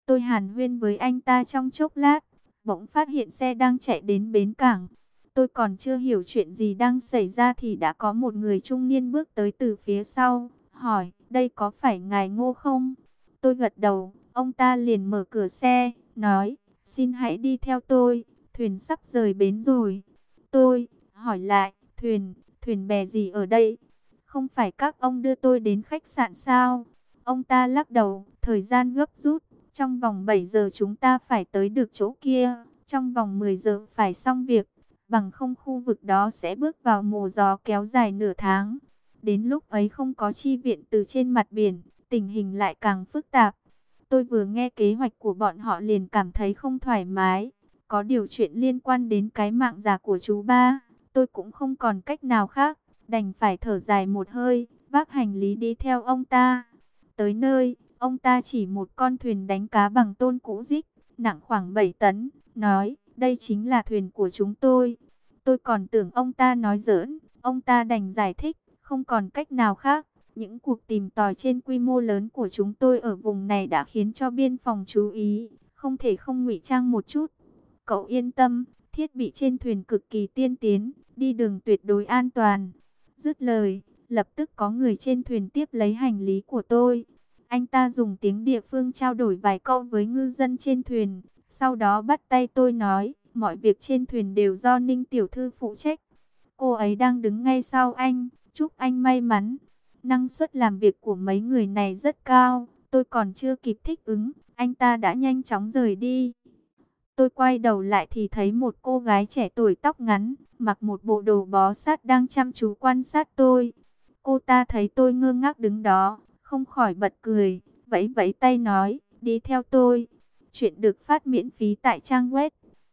Tôi hàn huyên với anh ta trong chốc lát, bỗng phát hiện xe đang chạy đến bến cảng. Tôi còn chưa hiểu chuyện gì đang xảy ra thì đã có một người trung niên bước tới từ phía sau, hỏi, đây có phải ngài Ngô không? Tôi gật đầu, ông ta liền mở cửa xe, nói, xin hãy đi theo tôi, thuyền sắp rời bến rồi. Tôi hỏi lại, thuyền bè gì ở đây? Không phải các ông đưa tôi đến khách sạn sao? Ông ta lắc đầu, thời gian gấp rút, trong vòng 7 giờ chúng ta phải tới được chỗ kia, trong vòng 10 giờ phải xong việc, bằng không khu vực đó sẽ bước vào mùa gió kéo dài nửa tháng. Đến lúc ấy không có chi viện từ trên mặt biển, tình hình lại càng phức tạp. Tôi vừa nghe kế hoạch của bọn họ liền cảm thấy không thoải mái. Có điều chuyện liên quan đến cái mạng già của chú ba, tôi cũng không còn cách nào khác, đành phải thở dài một hơi, vác hành lý đi theo ông ta. Tới nơi, ông ta chỉ một con thuyền đánh cá bằng tôn cũ rích, nặng khoảng 7 tấn, nói, đây chính là thuyền của chúng tôi. Tôi còn tưởng ông ta nói giỡn, ông ta đành giải thích, không còn cách nào khác. Những cuộc tìm tòi trên quy mô lớn của chúng tôi ở vùng này đã khiến cho biên phòng chú ý, không thể không ngụy trang một chút. Cậu yên tâm, thiết bị trên thuyền cực kỳ tiên tiến, đi đường tuyệt đối an toàn. Dứt lời, lập tức có người trên thuyền tiếp lấy hành lý của tôi. Anh ta dùng tiếng địa phương trao đổi vài câu với ngư dân trên thuyền, sau đó bắt tay tôi nói, mọi việc trên thuyền đều do Ninh tiểu thư phụ trách. Cô ấy đang đứng ngay sau anh, chúc anh may mắn. Năng suất làm việc của mấy người này rất cao, tôi còn chưa kịp thích ứng, anh ta đã nhanh chóng rời đi. Tôi quay đầu lại thì thấy một cô gái trẻ tuổi tóc ngắn, mặc một bộ đồ bó sát đang chăm chú quan sát tôi. Cô ta thấy tôi ngơ ngác đứng đó, không khỏi bật cười, vẫy vẫy tay nói, đi theo tôi. Chuyện được phát miễn phí tại trang web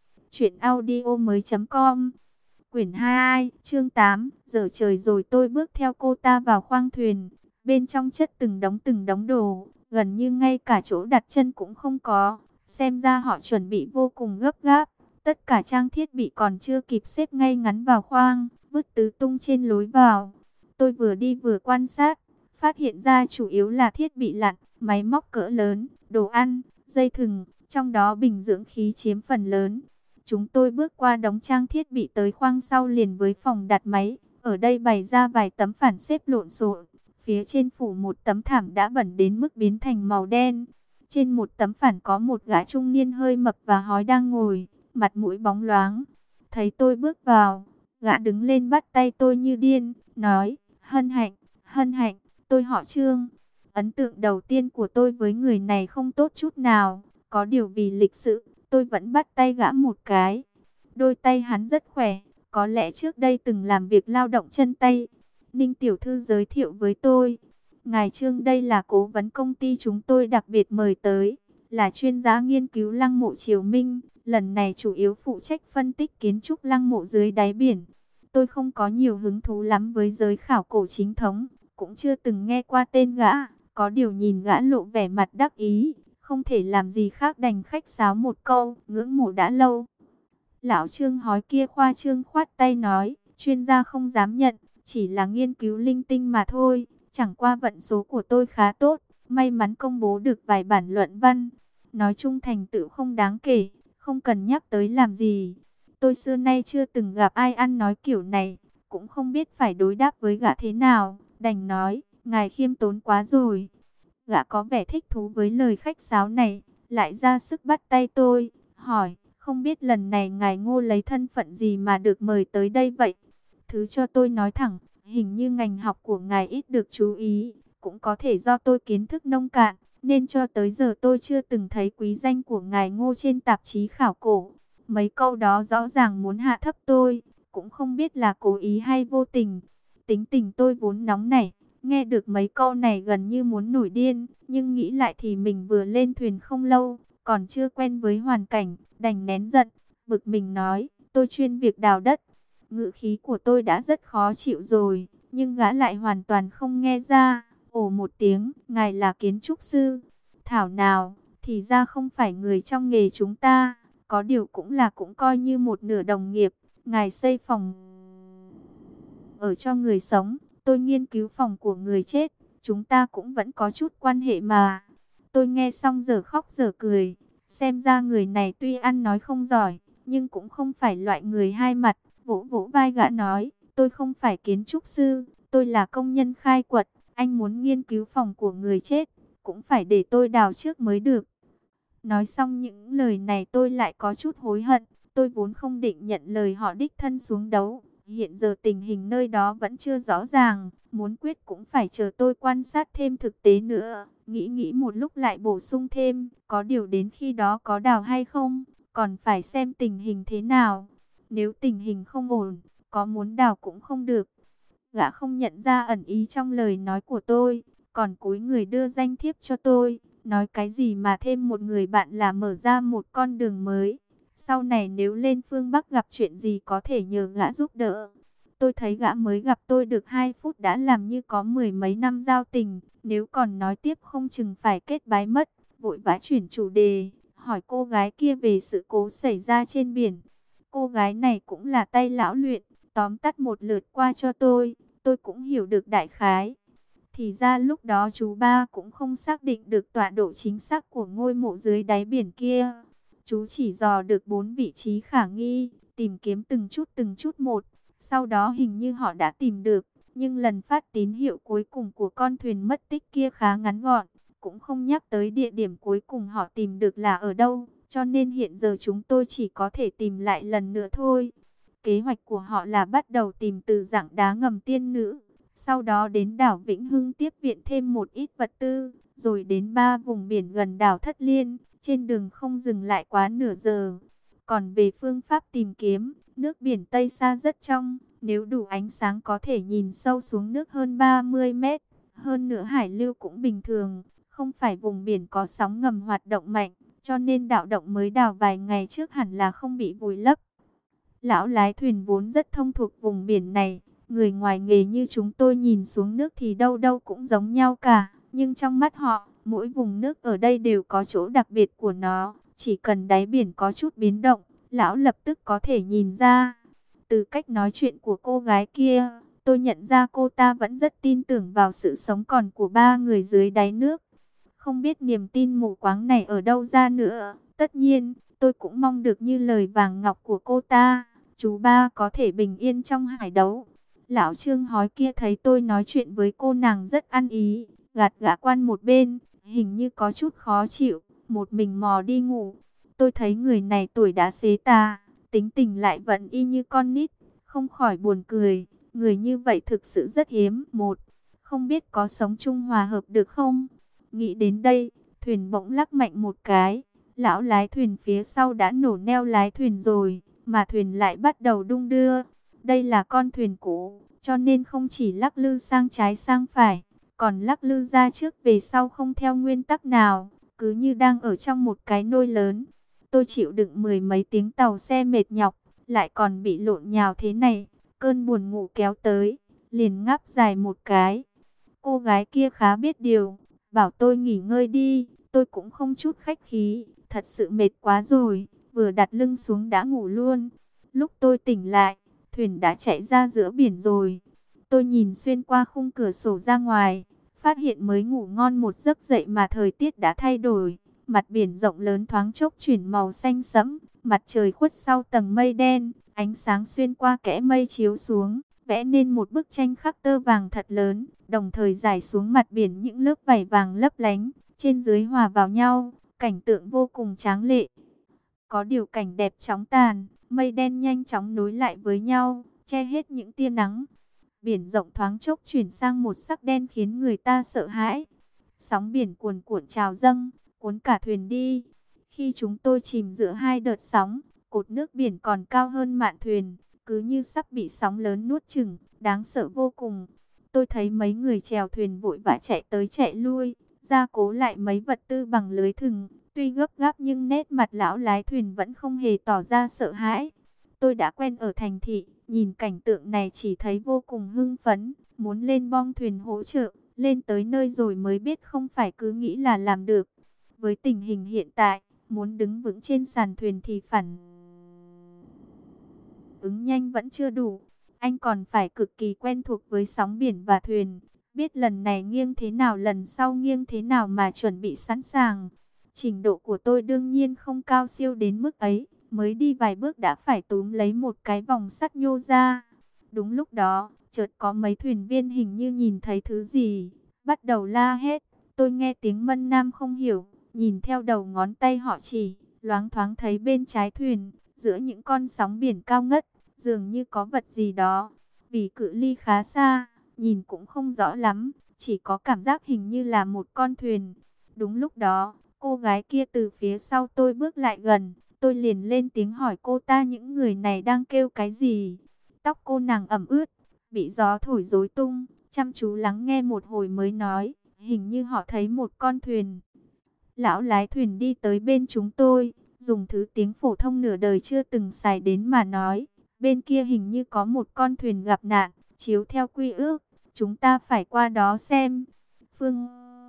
truyệnaudiomoi.com. Quyển 22, chương 8, giờ trời rồi. Tôi bước theo cô ta vào khoang thuyền, bên trong chất từng đống đồ, gần như ngay cả chỗ đặt chân cũng không có. Xem ra họ chuẩn bị vô cùng gấp gáp, tất cả trang thiết bị còn chưa kịp xếp ngay ngắn vào khoang, vứt tứ tung trên lối vào. Tôi vừa đi vừa quan sát, phát hiện ra chủ yếu là thiết bị lặn, máy móc cỡ lớn, đồ ăn, dây thừng, trong đó bình dưỡng khí chiếm phần lớn. Chúng tôi bước qua đống trang thiết bị tới khoang sau liền với phòng đặt máy. Ở đây bày ra vài tấm phản xếp lộn xộn. Phía trên phủ một tấm thảm đã bẩn đến mức biến thành màu đen. Trên một tấm phản có một gã trung niên hơi mập và hói đang ngồi, mặt mũi bóng loáng. Thấy tôi bước vào, gã đứng lên bắt tay tôi như điên, nói, hân hạnh, tôi họ Trương. Ấn tượng đầu tiên của tôi với người này không tốt chút nào, có điều vì lịch sự, tôi vẫn bắt tay gã một cái. Đôi tay hắn rất khỏe, có lẽ trước đây từng làm việc lao động chân tay. Ninh tiểu thư giới thiệu với tôi, ngài Trương đây là cố vấn công ty chúng tôi đặc biệt mời tới, là chuyên gia nghiên cứu lăng mộ triều Minh, lần này chủ yếu phụ trách phân tích kiến trúc lăng mộ dưới đáy biển. Tôi không có nhiều hứng thú lắm với giới khảo cổ chính thống, cũng chưa từng nghe qua tên gã, có điều nhìn gã lộ vẻ mặt đắc ý, không thể làm gì khác đành khách sáo một câu, ngưỡng mộ đã lâu. Lão Trương hói kia khoa trương khoát tay nói, chuyên gia không dám nhận, chỉ là nghiên cứu linh tinh mà thôi, chẳng qua vận số của tôi khá tốt, may mắn công bố được vài bản luận văn. Nói chung thành tựu không đáng kể, không cần nhắc tới làm gì. Tôi xưa nay chưa từng gặp ai ăn nói kiểu này, cũng không biết phải đối đáp với gã thế nào, đành nói, ngài khiêm tốn quá rồi. Gã có vẻ thích thú với lời khách sáo này, lại ra sức bắt tay tôi, hỏi, không biết lần này ngài Ngô lấy thân phận gì mà được mời tới đây vậy? Thứ cho tôi nói thẳng, hình như ngành học của ngài ít được chú ý, cũng có thể do tôi kiến thức nông cạn, nên cho tới giờ tôi chưa từng thấy quý danh của ngài Ngô trên tạp chí khảo cổ. Mấy câu đó rõ ràng muốn hạ thấp tôi, cũng không biết là cố ý hay vô tình. Tính tình tôi vốn nóng nảy, nghe được mấy câu này gần như muốn nổi điên, nhưng nghĩ lại thì mình vừa lên thuyền không lâu, còn chưa quen với hoàn cảnh, đành nén giận, bực mình nói, tôi chuyên việc đào đất. Ngữ khí của tôi đã rất khó chịu rồi, nhưng gã lại hoàn toàn không nghe ra, ồ một tiếng, ngài là kiến trúc sư. Thảo nào, thì ra không phải người trong nghề chúng ta, có điều cũng coi như một nửa đồng nghiệp, ngài xây phòng ở cho người sống. Tôi nghiên cứu phòng của người chết, chúng ta cũng vẫn có chút quan hệ mà. Tôi nghe xong giờ khóc giờ cười. Xem ra người này tuy ăn nói không giỏi, nhưng cũng không phải loại người hai mặt. Vỗ vỗ vai gã nói, tôi không phải kiến trúc sư, tôi là công nhân khai quật. Anh muốn nghiên cứu phòng của người chết, cũng phải để tôi đào trước mới được. Nói xong những lời này tôi lại có chút hối hận. Tôi vốn không định nhận lời họ đích thân xuống đấu. Hiện giờ tình hình nơi đó vẫn chưa rõ ràng. Muốn quyết cũng phải chờ tôi quan sát thêm thực tế nữa. Nghĩ nghĩ một lúc lại bổ sung thêm. Có điều đến khi đó có đào hay không, còn phải xem tình hình thế nào. Nếu tình hình không ổn, có muốn đào cũng không được. Gã không nhận ra ẩn ý trong lời nói của tôi, còn cúi người đưa danh thiếp cho tôi, nói cái gì mà thêm một người bạn là mở ra một con đường mới. Sau này nếu lên phương Bắc gặp chuyện gì có thể nhờ gã giúp đỡ. Tôi thấy gã mới gặp tôi được 2 phút đã làm như có mười mấy năm giao tình, nếu còn nói tiếp không chừng phải kết bái mất. Vội vã chuyển chủ đề, hỏi cô gái kia về sự cố xảy ra trên biển. Cô gái này cũng là tay lão luyện, tóm tắt một lượt qua cho tôi cũng hiểu được đại khái. Thì ra lúc đó chú ba cũng không xác định được tọa độ chính xác của ngôi mộ dưới đáy biển kia. Chú chỉ dò được 4 vị trí khả nghi, tìm kiếm từng chút một. Sau đó hình như họ đã tìm được, nhưng lần phát tín hiệu cuối cùng của con thuyền mất tích kia khá ngắn gọn, cũng không nhắc tới địa điểm cuối cùng họ tìm được là ở đâu, cho nên hiện giờ chúng tôi chỉ có thể tìm lại lần nữa thôi. Kế hoạch của họ là bắt đầu tìm từ rặng đá ngầm tiên nữ, sau đó đến đảo Vĩnh Hưng tiếp viện thêm một ít vật tư, rồi đến 3 vùng biển gần đảo Thất Liên, trên đường không dừng lại quá nửa giờ. Còn về phương pháp tìm kiếm, nước biển Tây Sa rất trong, nếu đủ ánh sáng có thể nhìn sâu xuống nước hơn 30 mét. Hơn nữa hải lưu cũng bình thường, không phải vùng biển có sóng ngầm hoạt động mạnh, cho nên đảo động mới đào vài ngày trước hẳn là không bị vùi lấp. Lão lái thuyền vốn rất thông thuộc vùng biển này, người ngoài nghề như chúng tôi nhìn xuống nước thì đâu đâu cũng giống nhau cả, nhưng trong mắt họ, mỗi vùng nước ở đây đều có chỗ đặc biệt của nó, chỉ cần đáy biển có chút biến động, lão lập tức có thể nhìn ra. Từ cách nói chuyện của cô gái kia, tôi nhận ra cô ta vẫn rất tin tưởng vào sự sống còn của 3 người dưới đáy nước. Không biết niềm tin mù quáng này ở đâu ra nữa. Tất nhiên, tôi cũng mong được như lời vàng ngọc của cô ta, chú ba có thể bình yên trong hải đấu. Lão Trương hói kia thấy tôi nói chuyện với cô nàng rất ăn ý, gạt gã quan một bên, hình như có chút khó chịu, một mình mò đi ngủ. Tôi thấy người này tuổi đã xế tà, tính tình lại vẫn y như con nít, không khỏi buồn cười. Người như vậy thực sự rất hiếm. Một, không biết có sống chung hòa hợp được không? Nghĩ đến đây, thuyền bỗng lắc mạnh một cái. Lão lái thuyền phía sau đã nổ neo lái thuyền rồi, mà thuyền lại bắt đầu đung đưa. Đây là con thuyền cũ, cho nên không chỉ lắc lư sang trái sang phải, còn lắc lư ra trước về sau không theo nguyên tắc nào, cứ như đang ở trong một cái nôi lớn. Tôi chịu đựng mười mấy tiếng tàu xe mệt nhọc, lại còn bị lộn nhào thế này, cơn buồn ngủ kéo tới, liền ngáp dài một cái. Cô gái kia khá biết điều, bảo tôi nghỉ ngơi đi, tôi cũng không chút khách khí, thật sự mệt quá rồi, vừa đặt lưng xuống đã ngủ luôn. Lúc tôi tỉnh lại, thuyền đã chạy ra giữa biển rồi. Tôi nhìn xuyên qua khung cửa sổ ra ngoài, phát hiện mới ngủ ngon một giấc dậy mà thời tiết đã thay đổi. Mặt biển rộng lớn thoáng chốc chuyển màu xanh sẫm, mặt trời khuất sau tầng mây đen, ánh sáng xuyên qua kẽ mây chiếu xuống, vẽ nên một bức tranh khắc tơ vàng thật lớn, đồng thời rải xuống mặt biển những lớp vảy vàng lấp lánh, trên dưới hòa vào nhau, cảnh tượng vô cùng tráng lệ. Có điều cảnh đẹp chóng tàn, mây đen nhanh chóng nối lại với nhau, che hết những tia nắng. Biển rộng thoáng chốc chuyển sang một sắc đen khiến người ta sợ hãi. Sóng biển cuồn cuộn trào dâng, cuốn cả thuyền đi. Khi chúng tôi chìm giữa hai đợt sóng, cột nước biển còn cao hơn mạn thuyền, cứ như sắp bị sóng lớn nuốt chửng, đáng sợ vô cùng. Tôi thấy mấy người chèo thuyền vội vã chạy tới chạy lui, gia cố lại mấy vật tư bằng lưới thừng. Tuy gấp gáp nhưng nét mặt lão lái thuyền vẫn không hề tỏ ra sợ hãi. Tôi đã quen ở thành thị, nhìn cảnh tượng này chỉ thấy vô cùng hưng phấn, muốn lên bong thuyền hỗ trợ. Lên tới nơi rồi mới biết không phải cứ nghĩ là làm được. Với tình hình hiện tại, muốn đứng vững trên sàn thuyền thì phản ứng nhanh vẫn chưa đủ. Anh còn phải cực kỳ quen thuộc với sóng biển và thuyền. biết lần này nghiêng thế nào lần sau nghiêng thế nào mà chuẩn bị sẵn sàng. Trình độ của tôi đương nhiên không cao siêu đến mức ấy, mới đi vài bước đã phải túm lấy một cái vòng sắt nhô ra. Đúng lúc đó, chợt có mấy thuyền viên hình như nhìn thấy thứ gì, bắt đầu la hét. Tôi nghe tiếng Mân Nam không hiểu, nhìn theo đầu ngón tay họ chỉ, loáng thoáng thấy bên trái thuyền, giữa những con sóng biển cao ngất, dường như có vật gì đó. Vì cự ly khá xa, nhìn cũng không rõ lắm, chỉ có cảm giác hình như là một con thuyền. Đúng lúc đó, cô gái kia từ phía sau tôi bước lại gần, tôi liền lên tiếng hỏi cô ta những người này đang kêu cái gì. Tóc cô nàng ẩm ướt, bị gió thổi rối tung, chăm chú lắng nghe một hồi mới nói, hình như họ thấy một con thuyền. Lão lái thuyền đi tới bên chúng tôi, dùng thứ tiếng phổ thông nửa đời chưa từng xài đến mà nói, bên kia hình như có một con thuyền gặp nạn, chiếu theo quy ước, chúng ta phải qua đó xem. Phương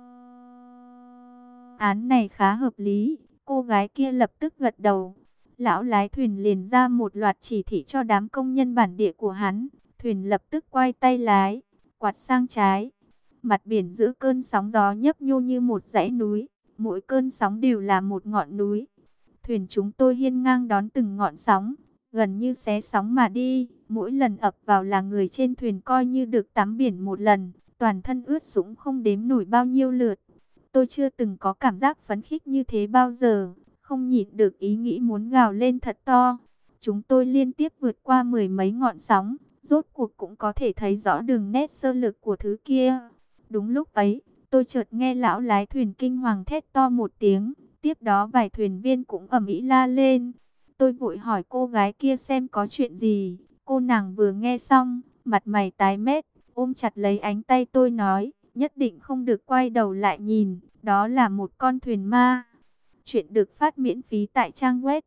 án này khá hợp lý, cô gái kia lập tức gật đầu. Lão lái thuyền liền ra một loạt chỉ thị cho đám công nhân bản địa của hắn, thuyền lập tức quay tay lái, quạt sang trái. Mặt biển giữa cơn sóng gió nhấp nhô như một dãy núi, mỗi cơn sóng đều là một ngọn núi. Thuyền chúng tôi hiên ngang đón từng ngọn sóng, gần như xé sóng mà đi. Mỗi lần ập vào là người trên thuyền coi như được tắm biển một lần, toàn thân ướt sũng không đếm nổi bao nhiêu lượt. Tôi chưa từng có cảm giác phấn khích như thế bao giờ, không nhịn được ý nghĩ muốn gào lên thật to. Chúng tôi liên tiếp vượt qua mười mấy ngọn sóng, rốt cuộc cũng có thể thấy rõ đường nét sơ lược của thứ kia. Đúng lúc ấy, tôi chợt nghe lão lái thuyền kinh hoàng thét to một tiếng, tiếp đó vài thuyền viên cũng ầm ĩ la lên. Tôi vội hỏi cô gái kia xem có chuyện gì. Cô nàng vừa nghe xong, mặt mày tái mét, ôm chặt lấy ánh tay tôi nói, nhất định không được quay đầu lại nhìn, đó là một con thuyền ma. Chuyện được phát miễn phí tại trang web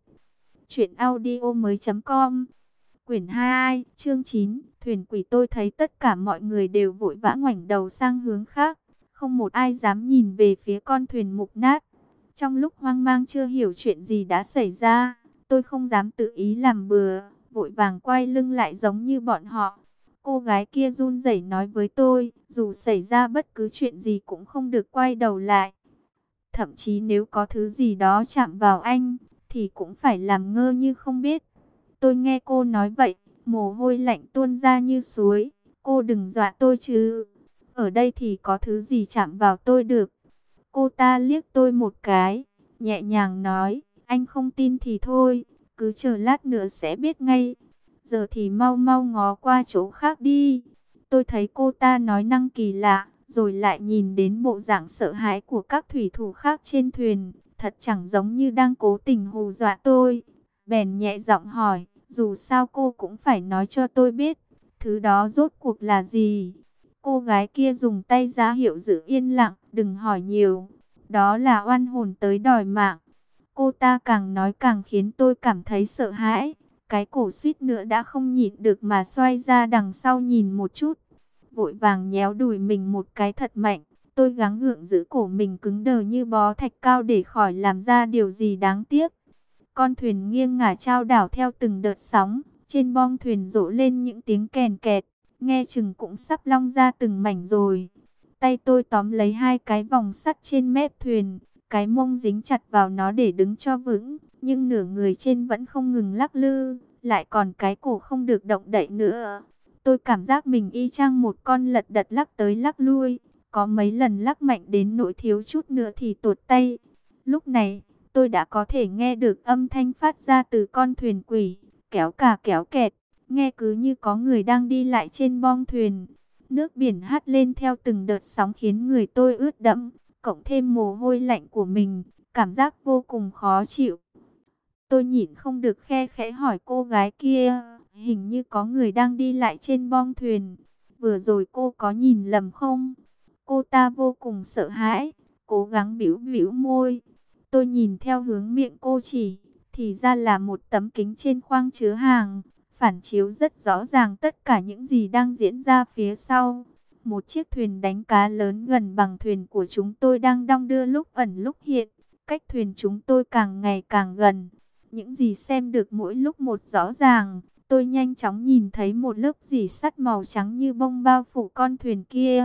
truyệnaudiomoi.com. Quyển 22, chương 9, thuyền quỷ. Tôi thấy tất cả mọi người đều vội vã ngoảnh đầu sang hướng khác, không một ai dám nhìn về phía con thuyền mục nát. Trong lúc hoang mang chưa hiểu chuyện gì đã xảy ra, tôi không dám tự ý làm bừa, vội vàng quay lưng lại giống như bọn họ. Cô gái kia run rẩy nói với tôi, dù xảy ra bất cứ chuyện gì cũng không được quay đầu lại. Thậm chí nếu có thứ gì đó chạm vào anh, thì cũng phải làm ngơ như không biết. Tôi nghe cô nói vậy, mồ hôi lạnh tuôn ra như suối. Cô đừng dọa tôi chứ. Ở đây thì có thứ gì chạm vào tôi được. Cô ta liếc tôi một cái, nhẹ nhàng nói, anh không tin thì thôi, cứ chờ lát nữa sẽ biết ngay. Giờ thì mau mau ngó qua chỗ khác đi. Tôi thấy cô ta nói năng kỳ lạ, rồi lại nhìn đến bộ dạng sợ hãi của các thủy thủ khác trên thuyền, thật chẳng giống như đang cố tình hù dọa tôi. Bèn nhẹ giọng hỏi, dù sao cô cũng phải nói cho tôi biết, thứ đó rốt cuộc là gì. Cô gái kia dùng tay ra hiệu giữ yên lặng, đừng hỏi nhiều. Đó là oan hồn tới đòi mạng. Cô ta càng nói càng khiến tôi cảm thấy sợ hãi. Cái cổ suýt nữa đã không nhịn được mà xoay ra đằng sau nhìn một chút. Vội vàng nhéo đùi mình một cái thật mạnh. Tôi gắng gượng giữ cổ mình cứng đờ như bó thạch cao để khỏi làm ra điều gì đáng tiếc. Con thuyền nghiêng ngả chao đảo theo từng đợt sóng. Trên bong thuyền rộ lên những tiếng kèn kẹt. Nghe chừng cũng sắp long ra từng mảnh rồi. Tay tôi tóm lấy hai cái vòng sắt trên mép thuyền. Cái mông dính chặt vào nó để đứng cho vững. Nhưng nửa người trên vẫn không ngừng lắc lư. Lại còn cái cổ không được động đậy nữa. Tôi cảm giác mình y chang một con lật đật lắc tới lắc lui. Có mấy lần lắc mạnh đến nỗi thiếu chút nữa thì tuột tay. Lúc này, tôi đã có thể nghe được âm thanh phát ra từ con thuyền quỷ. Kéo cả kéo kẹt. Nghe cứ như có người đang đi lại trên bong thuyền. Nước biển hắt lên theo từng đợt sóng khiến người tôi ướt đẫm. Cộng thêm mồ hôi lạnh của mình. Cảm giác vô cùng khó chịu. Tôi nhịn không được khe khẽ hỏi cô gái kia. Hình như có người đang đi lại trên bong thuyền. Vừa rồi cô có nhìn lầm không? Cô ta vô cùng sợ hãi. Cố gắng bĩu bĩu môi. Tôi nhìn theo hướng miệng cô chỉ. Thì ra là một tấm kính trên khoang chứa hàng. Phản chiếu rất rõ ràng tất cả những gì đang diễn ra phía sau. Một chiếc thuyền đánh cá lớn gần bằng thuyền của chúng tôi đang đong đưa lúc ẩn lúc hiện. Cách thuyền chúng tôi càng ngày càng gần. Những gì xem được mỗi lúc một rõ ràng. Tôi nhanh chóng nhìn thấy một lớp rỉ sắt màu trắng như bông bao phủ con thuyền kia.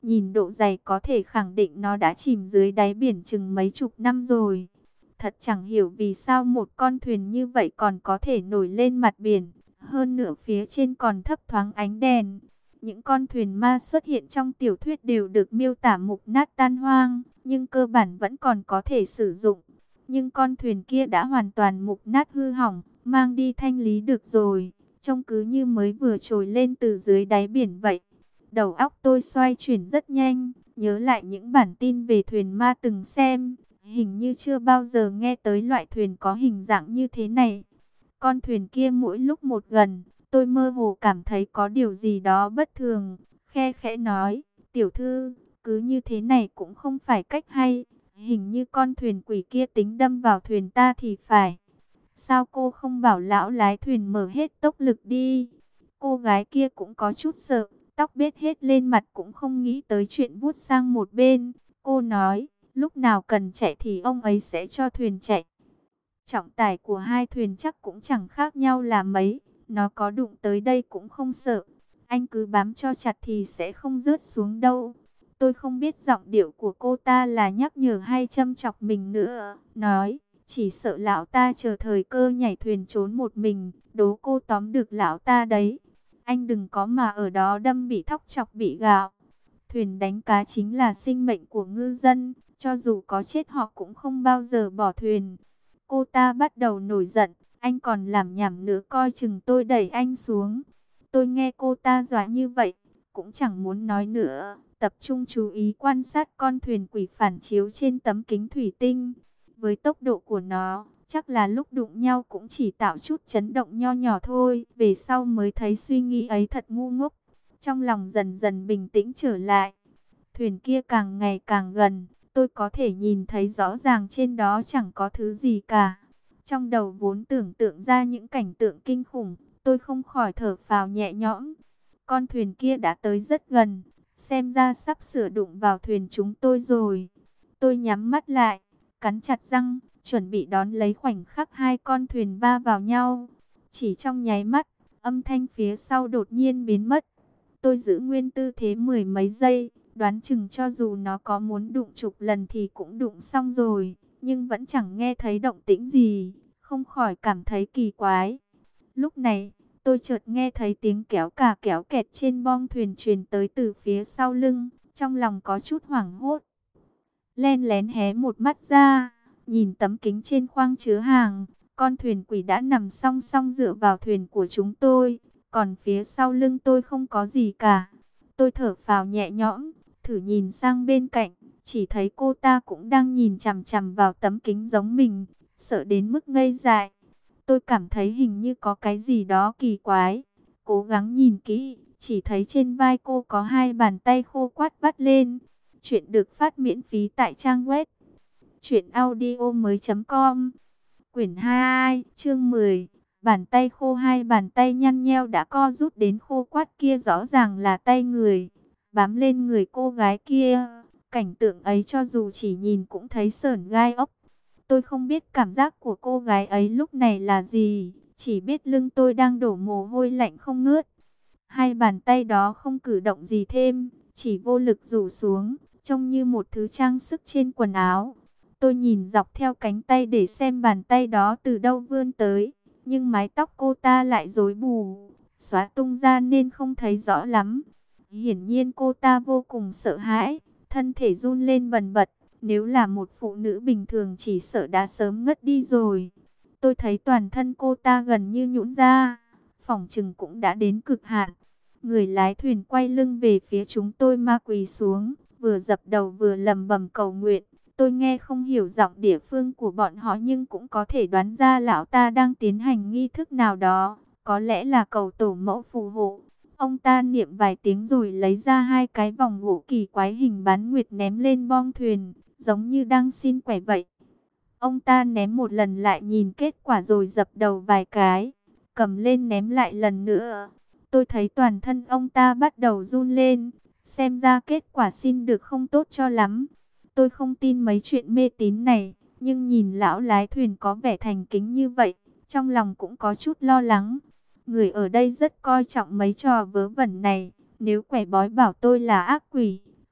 Nhìn độ dày có thể khẳng định nó đã chìm dưới đáy biển chừng mấy chục năm rồi. Thật chẳng hiểu vì sao một con thuyền như vậy còn có thể nổi lên mặt biển. Hơn nữa phía trên còn thấp thoáng ánh đèn. Những con thuyền ma xuất hiện trong tiểu thuyết đều được miêu tả mục nát tan hoang, nhưng cơ bản vẫn còn có thể sử dụng. Nhưng con thuyền kia đã hoàn toàn mục nát hư hỏng, mang đi thanh lý được rồi. Trông cứ như mới vừa trồi lên từ dưới đáy biển vậy. Đầu óc tôi xoay chuyển rất nhanh, nhớ lại những bản tin về thuyền ma từng xem. Hình như chưa bao giờ nghe tới loại thuyền có hình dạng như thế này. Con thuyền kia mỗi lúc một gần, tôi mơ hồ cảm thấy có điều gì đó bất thường. Khe khẽ nói, tiểu thư, cứ như thế này cũng không phải cách hay. Hình như con thuyền quỷ kia tính đâm vào thuyền ta thì phải. Sao cô không bảo lão lái thuyền mở hết tốc lực đi? Cô gái kia cũng có chút sợ, tóc bết hết lên mặt cũng không nghĩ tới chuyện vút sang một bên. Cô nói, lúc nào cần chạy thì ông ấy sẽ cho thuyền chạy. Trọng tải của hai thuyền chắc cũng chẳng khác nhau là mấy. Nó có đụng tới đây cũng không sợ. Anh cứ bám cho chặt thì sẽ không rớt xuống đâu. Tôi không biết giọng điệu của cô ta là nhắc nhở hay châm chọc mình nữa. Nói, chỉ sợ lão ta chờ thời cơ nhảy thuyền trốn một mình. Đố cô tóm được lão ta đấy. Anh đừng có mà ở đó đâm bị thóc chọc bị gạo. Thuyền đánh cá chính là sinh mệnh của ngư dân. Cho dù có chết họ cũng không bao giờ bỏ thuyền. Cô ta bắt đầu nổi giận, anh còn làm nhảm nữa coi chừng tôi đẩy anh xuống. Tôi nghe cô ta dọa như vậy, cũng chẳng muốn nói nữa, tập trung chú ý quan sát con thuyền quỷ phản chiếu trên tấm kính thủy tinh. Với tốc độ của nó, chắc là lúc đụng nhau cũng chỉ tạo chút chấn động nho nhỏ thôi. Về sau mới thấy suy nghĩ ấy thật ngu ngốc, trong lòng dần dần bình tĩnh trở lại. Thuyền kia càng ngày càng gần. Tôi có thể nhìn thấy rõ ràng trên đó chẳng có thứ gì cả. Trong đầu vốn tưởng tượng ra những cảnh tượng kinh khủng, tôi không khỏi thở phào nhẹ nhõm. Con thuyền kia đã tới rất gần, xem ra sắp sửa đụng vào thuyền chúng tôi rồi. Tôi nhắm mắt lại, cắn chặt răng, chuẩn bị đón lấy khoảnh khắc hai con thuyền va vào nhau. Chỉ trong nháy mắt, âm thanh phía sau đột nhiên biến mất. Tôi giữ nguyên tư thế mười mấy giây. Đoán chừng cho dù nó có muốn đụng chục lần thì cũng đụng xong rồi, nhưng vẫn chẳng nghe thấy động tĩnh gì, không khỏi cảm thấy kỳ quái. Lúc này, tôi chợt nghe thấy tiếng kéo cà kéo kẹt trên bong thuyền truyền tới từ phía sau lưng, trong lòng có chút hoảng hốt. Len lén hé một mắt ra, nhìn tấm kính trên khoang chứa hàng, con thuyền quỷ đã nằm song song dựa vào thuyền của chúng tôi, còn phía sau lưng tôi không có gì cả. Tôi thở phào nhẹ nhõm, thử nhìn sang bên cạnh, chỉ thấy cô ta cũng đang nhìn chằm chằm vào tấm kính giống mình, sợ đến mức ngây dại. Tôi cảm thấy hình như có cái gì đó kỳ quái, cố gắng nhìn kỹ, chỉ thấy trên vai cô có hai bàn tay khô quắt vắt lên. Chuyện được phát miễn phí tại trang web truyệnaudiomoi.com. Quyển 2, chương 10. Bàn tay khô, hai bàn tay nhăn nheo đã co rút đến khô quắt kia rõ ràng là tay người, bám lên người cô gái kia. Cảnh tượng ấy cho dù chỉ nhìn cũng thấy sởn gai ốc. Tôi không biết cảm giác của cô gái ấy lúc này là gì, chỉ biết lưng tôi đang đổ mồ hôi lạnh không ngớt. Hai bàn tay đó không cử động gì thêm, chỉ vô lực rủ xuống, trông như một thứ trang sức trên quần áo. Tôi nhìn dọc theo cánh tay để xem bàn tay đó từ đâu vươn tới, nhưng mái tóc cô ta lại rối bù, xóa tung ra nên không thấy rõ lắm. Hiển nhiên cô ta vô cùng sợ hãi, thân thể run lên bần bật. Nếu là một phụ nữ bình thường chỉ sợ đã sớm ngất đi rồi. Tôi thấy toàn thân cô ta gần như nhũn ra, phỏng chừng cũng đã đến cực hạn. Người lái thuyền quay lưng về phía chúng tôi mà quỳ xuống, vừa dập đầu vừa lẩm bẩm cầu nguyện. Tôi nghe không hiểu giọng địa phương của bọn họ nhưng cũng có thể đoán ra lão ta đang tiến hành nghi thức nào đó, có lẽ là cầu tổ mẫu phù hộ. Ông ta niệm vài tiếng rồi lấy ra hai cái vòng gỗ kỳ quái hình bán nguyệt ném lên bong thuyền, giống như đang xin quẻ vậy. Ông ta ném một lần lại nhìn kết quả rồi dập đầu vài cái, cầm lên ném lại lần nữa. Tôi thấy toàn thân ông ta bắt đầu run lên, xem ra kết quả xin được không tốt cho lắm. Tôi không tin mấy chuyện mê tín này, nhưng nhìn lão lái thuyền có vẻ thành kính như vậy, trong lòng cũng có chút lo lắng. Người ở đây rất coi trọng mấy trò vớ vẩn này, nếu quẻ bói bảo tôi là ác quỷ,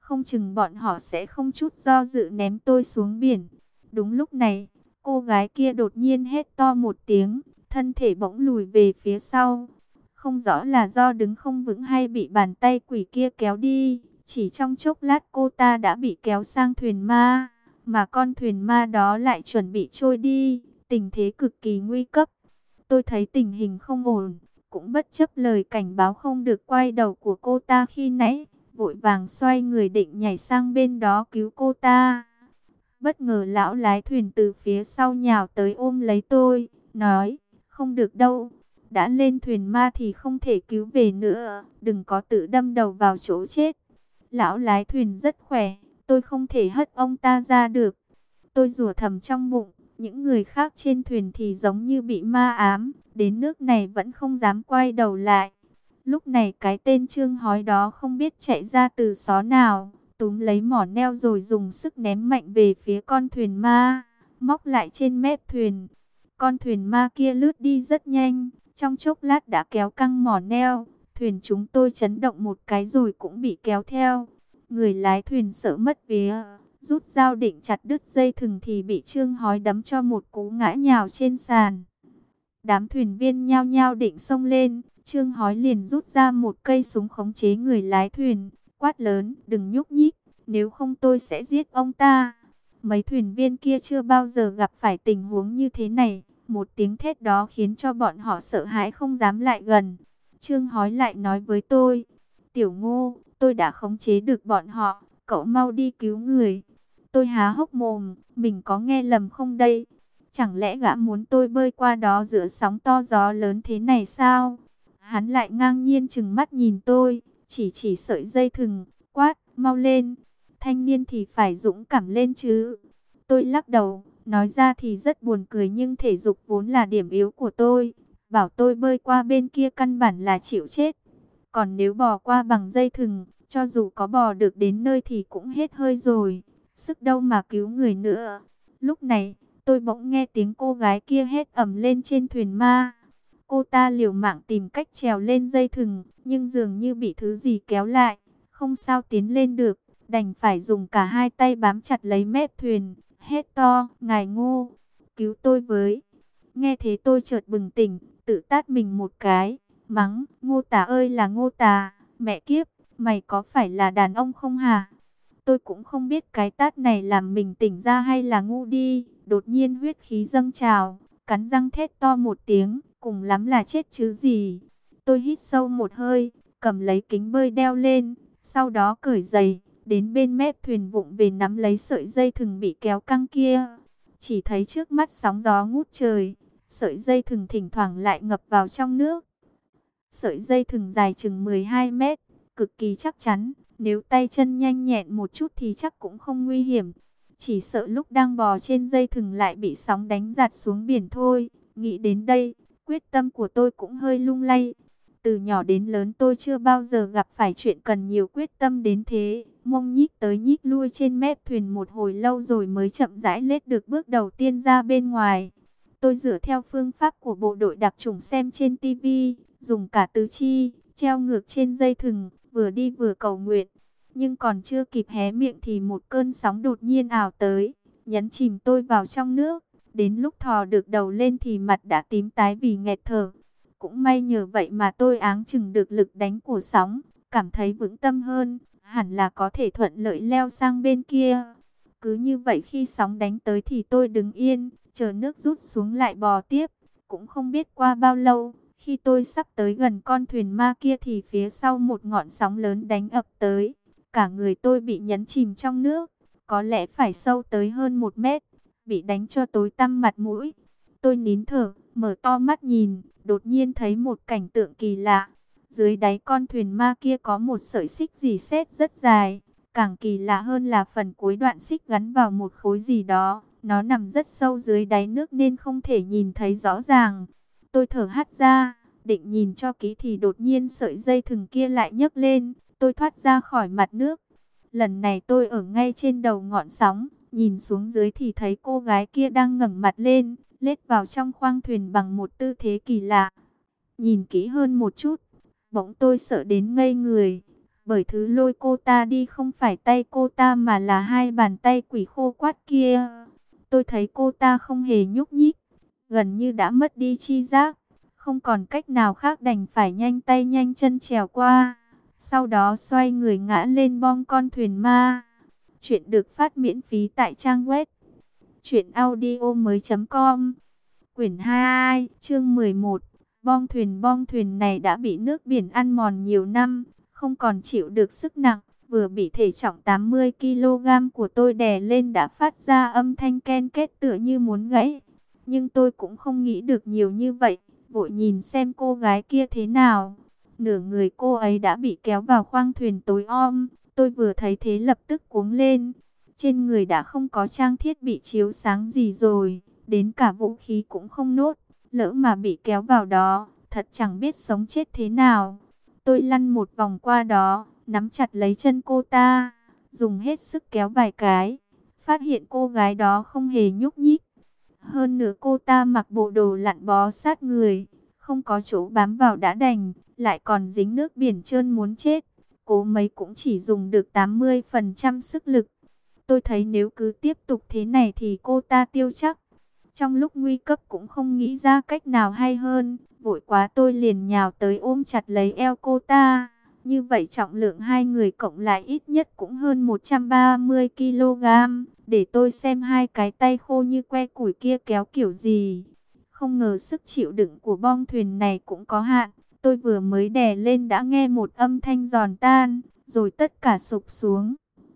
không chừng bọn họ sẽ không chút do dự ném tôi xuống biển. Đúng lúc này, cô gái kia đột nhiên hét to một tiếng, thân thể bỗng lùi về phía sau. Không rõ là do đứng không vững hay bị bàn tay quỷ kia kéo đi. Chỉ trong chốc lát cô ta đã bị kéo sang thuyền ma, mà con thuyền ma đó lại chuẩn bị trôi đi. Tình thế cực kỳ nguy cấp. Tôi thấy tình hình không ổn, cũng bất chấp lời cảnh báo không được quay đầu của cô ta khi nãy, vội vàng xoay người định nhảy sang bên đó cứu cô ta. Bất ngờ lão lái thuyền từ phía sau nhào tới ôm lấy tôi, nói, không được đâu, đã lên thuyền ma thì không thể cứu về nữa, đừng có tự đâm đầu vào chỗ chết. Lão lái thuyền rất khỏe, tôi không thể hất ông ta ra được. Tôi rủa thầm trong bụng, những người khác trên thuyền thì giống như bị ma ám, đến nước này vẫn không dám quay đầu lại. Lúc này cái tên Trương Hói đó không biết chạy ra từ xó nào, túm lấy mỏ neo rồi dùng sức ném mạnh về phía con thuyền ma, móc lại trên mép thuyền. Con thuyền ma kia lướt đi rất nhanh, trong chốc lát đã kéo căng mỏ neo, thuyền chúng tôi chấn động một cái rồi cũng bị kéo theo. Người lái thuyền sợ mất vía, rút dao định chặt đứt dây thừng thì bị Trương Hói đấm cho một cú ngã nhào trên sàn. Đám thuyền viên nhao nhao định xông lên, Trương Hói liền rút ra một cây súng khống chế người lái thuyền, quát lớn, đừng nhúc nhích, nếu không tôi sẽ giết ông ta. Mấy thuyền viên kia chưa bao giờ gặp phải tình huống như thế này, một tiếng thét đó khiến cho bọn họ sợ hãi không dám lại gần. Trương Hói lại nói với tôi, Tiểu Ngô, tôi đã khống chế được bọn họ, cậu mau đi cứu người. Tôi há hốc mồm, mình có nghe lầm không đây? Chẳng lẽ gã muốn tôi bơi qua đó giữa sóng to gió lớn thế này sao? Hắn lại ngang nhiên trừng mắt nhìn tôi, chỉ sợi dây thừng, quát, mau lên. Thanh niên thì phải dũng cảm lên chứ. Tôi lắc đầu, nói ra thì rất buồn cười nhưng thể dục vốn là điểm yếu của tôi. Bảo tôi bơi qua bên kia căn bản là chịu chết. Còn nếu bò qua bằng dây thừng, cho dù có bò được đến nơi thì cũng hết hơi rồi. Sức đâu mà cứu người nữa. Lúc này, tôi bỗng nghe tiếng cô gái kia hét ầm lên trên thuyền ma. Cô ta liều mạng tìm cách trèo lên dây thừng, nhưng dường như bị thứ gì kéo lại, không sao tiến lên được, đành phải dùng cả hai tay bám chặt lấy mép thuyền, hét to, ngài Ngô, cứu tôi với. Nghe thế tôi chợt bừng tỉnh, tự tát mình một cái, mắng, Ngô Tà ơi là Ngô Tà, mẹ kiếp, mày có phải là đàn ông không hả? Tôi cũng không biết cái tát này làm mình tỉnh ra hay là ngu đi, đột nhiên huyết khí dâng trào, cắn răng thét to một tiếng, cùng lắm là chết chứ gì. Tôi hít sâu một hơi, cầm lấy kính bơi đeo lên, sau đó cởi giày, đến bên mép thuyền vụng về nắm lấy sợi dây thừng bị kéo căng kia. Chỉ thấy trước mắt sóng gió ngút trời, sợi dây thừng thỉnh thoảng lại ngập vào trong nước. Sợi dây thừng dài chừng 12 mét, cực kỳ chắc chắn, nếu tay chân nhanh nhẹn một chút thì chắc cũng không nguy hiểm. Chỉ sợ lúc đang bò trên dây thừng lại bị sóng đánh giạt xuống biển thôi. Nghĩ đến đây, quyết tâm của tôi cũng hơi lung lay. Từ nhỏ đến lớn tôi chưa bao giờ gặp phải chuyện cần nhiều quyết tâm đến thế. Mông nhích tới nhích lui trên mép thuyền một hồi lâu rồi mới chậm rãi lết được bước đầu tiên ra bên ngoài. Tôi dựa theo phương pháp của bộ đội đặc chủng xem trên tivi, dùng cả tứ chi, treo ngược trên dây thừng, vừa đi vừa cầu nguyện. Nhưng còn chưa kịp hé miệng thì một cơn sóng đột nhiên ào tới, nhấn chìm tôi vào trong nước. Đến lúc thò được đầu lên thì mặt đã tím tái vì nghẹt thở. Cũng may nhờ vậy mà tôi áng chừng được lực đánh của sóng, cảm thấy vững tâm hơn, hẳn là có thể thuận lợi leo sang bên kia. Cứ như vậy khi sóng đánh tới thì tôi đứng yên, chờ nước rút xuống lại bò tiếp. Cũng không biết qua bao lâu, khi tôi sắp tới gần con thuyền ma kia thì phía sau một ngọn sóng lớn đánh ập tới. Cả người tôi bị nhấn chìm trong nước, có lẽ phải sâu tới hơn 1 mét, bị đánh cho tối tăm mặt mũi. Tôi nín thở, mở to mắt nhìn, đột nhiên thấy một cảnh tượng kỳ lạ. Dưới đáy con thuyền ma kia có một sợi xích rỉ sét rất dài. Càng kỳ lạ hơn là phần cuối đoạn xích gắn vào một khối gì đó. Nó nằm rất sâu dưới đáy nước nên không thể nhìn thấy rõ ràng. Tôi thở hắt ra, định nhìn cho kỹ thì đột nhiên sợi dây thừng kia lại nhấc lên. Tôi thoát ra khỏi mặt nước. Lần này tôi ở ngay trên đầu ngọn sóng. Nhìn xuống dưới thì thấy cô gái kia đang ngẩng mặt lên, lết vào trong khoang thuyền bằng một tư thế kỳ lạ. Nhìn kỹ hơn một chút, bỗng tôi sợ đến ngây người. Bởi thứ lôi cô ta đi không phải tay cô ta mà là hai bàn tay quỷ khô quắt kia. Tôi thấy cô ta không hề nhúc nhích, gần như đã mất đi chi giác. Không còn cách nào khác đành phải nhanh tay nhanh chân trèo qua. Sau đó xoay người ngã lên bong con thuyền ma. Chuyện được phát miễn phí tại trang web truyệnaudiomoi.com. Quyển 22, chương 11. Bong thuyền này đã bị nước biển ăn mòn nhiều năm, không còn chịu được sức nặng, vừa bị thể trọng 80 kg của tôi đè lên đã phát ra âm thanh ken két tựa như muốn gãy. Nhưng tôi cũng không nghĩ được nhiều như vậy, vội nhìn xem cô gái kia thế nào. Nửa người cô ấy đã bị kéo vào khoang thuyền tối om, tôi vừa thấy thế lập tức cuống lên. Trên người đã không có trang thiết bị chiếu sáng gì rồi, đến cả vũ khí cũng không nốt. Lỡ mà bị kéo vào đó, thật chẳng biết sống chết thế nào. Tôi lăn một vòng qua đó, nắm chặt lấy chân cô ta, dùng hết sức kéo vài cái. Phát hiện cô gái đó không hề nhúc nhích. Hơn nữa cô ta mặc bộ đồ lặn bó sát người, không có chỗ bám vào đã đành, lại còn dính nước biển trơn muốn chết. Cố mấy cũng chỉ dùng được 80% sức lực. Tôi thấy nếu cứ tiếp tục thế này thì cô ta tiêu chắc. Trong lúc nguy cấp cũng không nghĩ ra cách nào hay hơn, vội quá tôi liền nhào tới ôm chặt lấy eo cô ta. Như vậy trọng lượng hai người cộng lại ít nhất cũng hơn 130 kg, để tôi xem hai cái tay khô như que củi kia kéo kiểu gì. Không ngờ sức chịu đựng của bong thuyền này cũng có hạn, tôi vừa mới đè lên đã nghe một âm thanh giòn tan, rồi tất cả sụp xuống.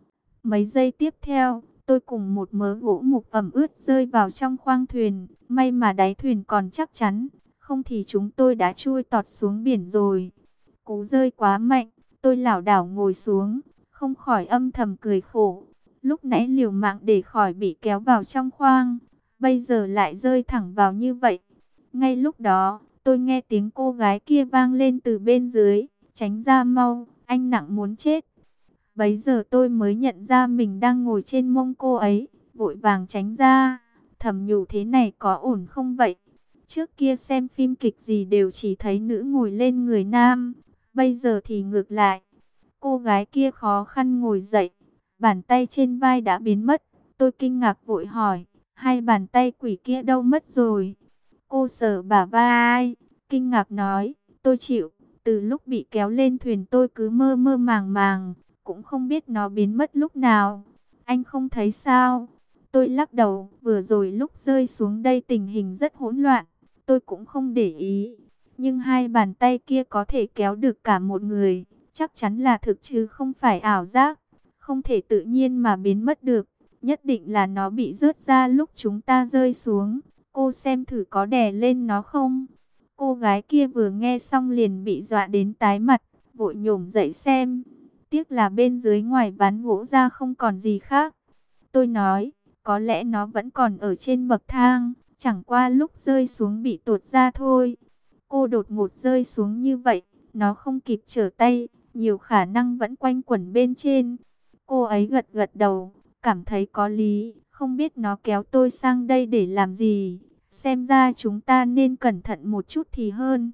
Mấy giây tiếp theo, tôi cùng một mớ gỗ mục ẩm ướt rơi vào trong khoang thuyền. May mà đáy thuyền còn chắc chắn, không thì chúng tôi đã chui tọt xuống biển rồi. Cú rơi quá mạnh, tôi lảo đảo ngồi xuống, không khỏi âm thầm cười khổ. Lúc nãy liều mạng để khỏi bị kéo vào trong khoang, bây giờ lại rơi thẳng vào như vậy. Ngay lúc đó, tôi nghe tiếng cô gái kia vang lên từ bên dưới, tránh ra mau, anh nặng muốn chết. Bấy giờ tôi mới nhận ra mình đang ngồi trên mông cô ấy, vội vàng tránh ra, thầm nhủ thế này có ổn không vậy? Trước kia xem phim kịch gì đều chỉ thấy nữ ngồi lên người nam, bây giờ thì ngược lại. Cô gái kia khó khăn ngồi dậy, bàn tay trên vai đã biến mất. Tôi kinh ngạc vội hỏi, hai bàn tay quỷ kia đâu mất rồi? Cô sờ bả vai, kinh ngạc nói, tôi chịu, từ lúc bị kéo lên thuyền tôi cứ mơ mơ màng màng, cũng không biết nó biến mất lúc nào. Anh không thấy sao? Tôi lắc đầu, vừa rồi lúc rơi xuống đây tình hình rất hỗn loạn, tôi cũng không để ý. Nhưng hai bàn tay kia có thể kéo được cả một người, chắc chắn là thực chứ không phải ảo giác. Không thể tự nhiên mà biến mất được, nhất định là nó bị rớt ra lúc chúng ta rơi xuống. Cô xem thử có đè lên nó không? Cô gái kia vừa nghe xong liền bị dọa đến tái mặt, vội nhổm dậy xem. Tiếc là bên dưới ngoài ván gỗ ra không còn gì khác. Tôi nói, có lẽ nó vẫn còn ở trên bậc thang, chẳng qua lúc rơi xuống bị tuột ra thôi. Cô đột ngột rơi xuống như vậy, nó không kịp trở tay, nhiều khả năng vẫn quanh quẩn bên trên. Cô ấy gật gật đầu, cảm thấy có lý, không biết nó kéo tôi sang đây để làm gì. Xem ra chúng ta nên cẩn thận một chút thì hơn.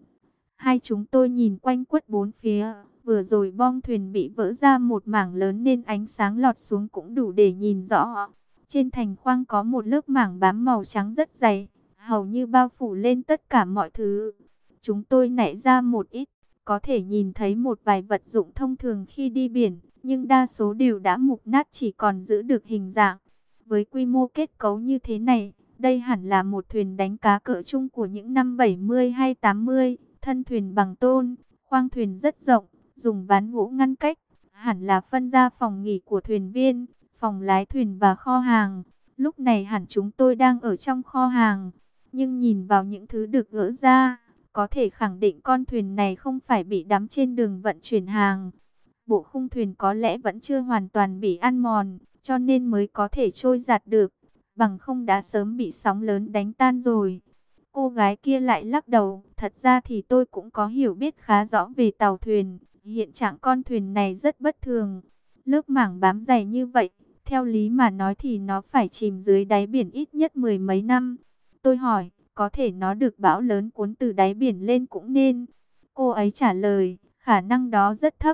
Hai chúng tôi nhìn quanh quất bốn phía, vừa rồi bong thuyền bị vỡ ra một mảng lớn nên ánh sáng lọt xuống cũng đủ để nhìn rõ. Trên thành khoang có một lớp mảng bám màu trắng rất dày, hầu như bao phủ lên tất cả mọi thứ. Chúng tôi nảy ra một ít, có thể nhìn thấy một vài vật dụng thông thường khi đi biển, nhưng đa số đều đã mục nát chỉ còn giữ được hình dạng. Với quy mô kết cấu như thế này, đây hẳn là một thuyền đánh cá cỡ trung của những năm 70 hay 80, thân thuyền bằng tôn, khoang thuyền rất rộng, dùng ván gỗ ngăn cách, hẳn là phân ra phòng nghỉ của thuyền viên, phòng lái thuyền và kho hàng. Lúc này hẳn chúng tôi đang ở trong kho hàng, nhưng nhìn vào những thứ được gỡ ra, có thể khẳng định con thuyền này không phải bị đắm trên đường vận chuyển hàng. Bộ khung thuyền có lẽ vẫn chưa hoàn toàn bị ăn mòn, cho nên mới có thể trôi giạt được, bằng không đã sớm bị sóng lớn đánh tan rồi. Cô gái kia lại lắc đầu, thật ra thì tôi cũng có hiểu biết khá rõ về tàu thuyền, hiện trạng con thuyền này rất bất thường. Lớp mảng bám dày như vậy, theo lý mà nói thì nó phải chìm dưới đáy biển ít nhất mười mấy năm. Tôi hỏi, có thể nó được bão lớn cuốn từ đáy biển lên cũng nên. Cô ấy trả lời, khả năng đó rất thấp,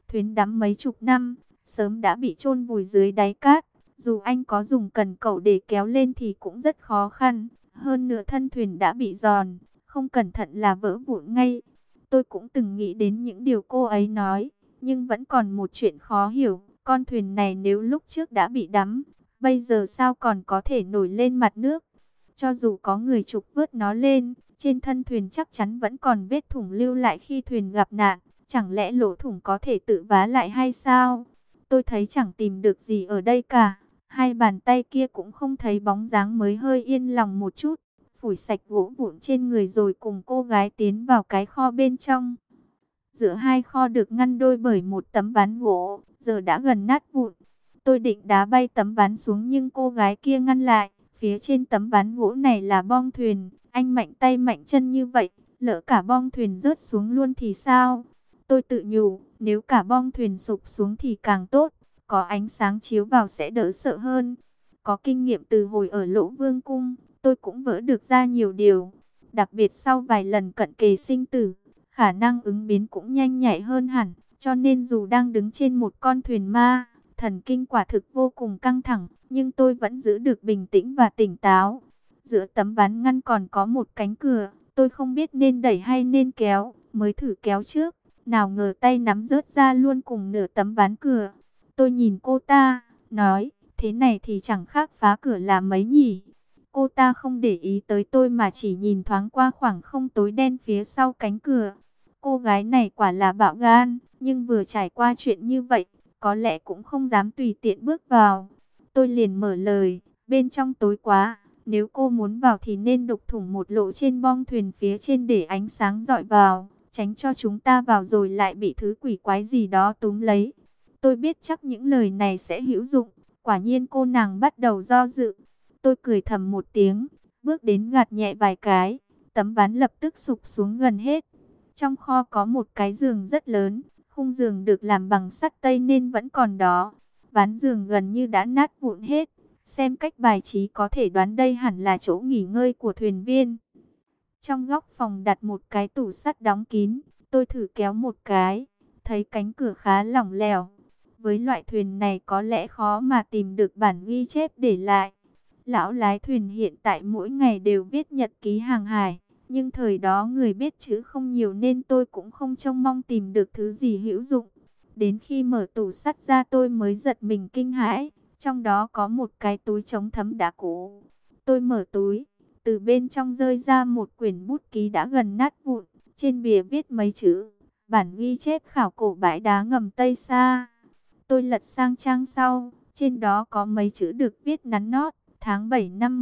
Thuyền đắm mấy chục năm, sớm đã bị chôn vùi dưới đáy cát. Dù anh có dùng cần cẩu để kéo lên thì cũng rất khó khăn. Hơn nửa thân thuyền đã bị giòn, không cẩn thận là vỡ vụn ngay. Tôi cũng từng nghĩ đến những điều cô ấy nói, nhưng vẫn còn một chuyện khó hiểu. Con thuyền này nếu lúc trước đã bị đắm, bây giờ sao còn có thể nổi lên mặt nước? Cho dù có người trục vớt nó lên, trên thân thuyền chắc chắn vẫn còn vết thủng lưu lại khi thuyền gặp nạn. Chẳng lẽ lỗ thủng có thể tự vá lại hay sao? Tôi thấy chẳng tìm được gì ở đây cả. Hai bàn tay kia cũng không thấy bóng dáng, mới hơi yên lòng một chút. Phủi sạch gỗ vụn trên người rồi cùng cô gái tiến vào cái kho bên trong. Giữa hai kho được ngăn đôi bởi một tấm ván gỗ, giờ đã gần nát vụn. Tôi định đá bay tấm ván xuống nhưng cô gái kia ngăn lại. Phía trên tấm ván gỗ này là bong thuyền. Anh mạnh tay mạnh chân như vậy, lỡ cả bong thuyền rớt xuống luôn thì sao? Tôi tự nhủ, nếu cả bong thuyền sụp xuống thì càng tốt. Có ánh sáng chiếu vào sẽ đỡ sợ hơn. Có kinh nghiệm từ hồi ở Lỗ Vương Cung, tôi cũng vỡ được ra nhiều điều. Đặc biệt sau vài lần cận kề sinh tử, khả năng ứng biến cũng nhanh nhạy hơn hẳn. Cho nên dù đang đứng trên một con thuyền ma, thần kinh quả thực vô cùng căng thẳng, nhưng tôi vẫn giữ được bình tĩnh và tỉnh táo. Giữa tấm ván ngăn còn có một cánh cửa, tôi không biết nên đẩy hay nên kéo, mới thử kéo trước. Nào ngờ tay nắm rớt ra luôn cùng nửa tấm ván cửa. Tôi nhìn cô ta, nói, thế này thì chẳng khác phá cửa là mấy nhỉ. Cô ta không để ý tới tôi mà chỉ nhìn thoáng qua khoảng không tối đen phía sau cánh cửa. Cô gái này quả là bạo gan, nhưng vừa trải qua chuyện như vậy, có lẽ cũng không dám tùy tiện bước vào. Tôi liền mở lời, bên trong tối quá, nếu cô muốn vào thì nên đục thủng một lỗ trên bong thuyền phía trên để ánh sáng dọi vào, tránh cho chúng ta vào rồi lại bị thứ quỷ quái gì đó túm lấy. Tôi biết chắc những lời này sẽ hữu dụng, quả nhiên cô nàng bắt đầu do dự. Tôi cười thầm một tiếng, bước đến gạt nhẹ vài cái, tấm ván lập tức sụp xuống gần hết. Trong kho có một cái giường rất lớn, khung giường được làm bằng sắt tây nên vẫn còn đó. Ván giường gần như đã nát vụn hết, xem cách bài trí có thể đoán đây hẳn là chỗ nghỉ ngơi của thuyền viên. Trong góc phòng đặt một cái tủ sắt đóng kín, tôi thử kéo một cái, thấy cánh cửa khá lỏng lẻo. Với loại thuyền này có lẽ khó mà tìm được bản ghi chép để lại. Lão lái thuyền hiện tại mỗi ngày đều viết nhật ký hàng hải, nhưng thời đó người biết chữ không nhiều nên tôi cũng không trông mong tìm được thứ gì hữu dụng. Đến khi mở tủ sắt ra tôi mới giật mình kinh hãi, trong đó có một cái túi chống thấm đá cũ. Tôi mở túi, từ bên trong rơi ra một quyển bút ký đã gần nát vụn, trên bìa viết mấy chữ, bản ghi chép khảo cổ bãi đá ngầm Tây Sa. Tôi lật sang trang sau, trên đó có mấy chữ được viết nắn nót, tháng 7 năm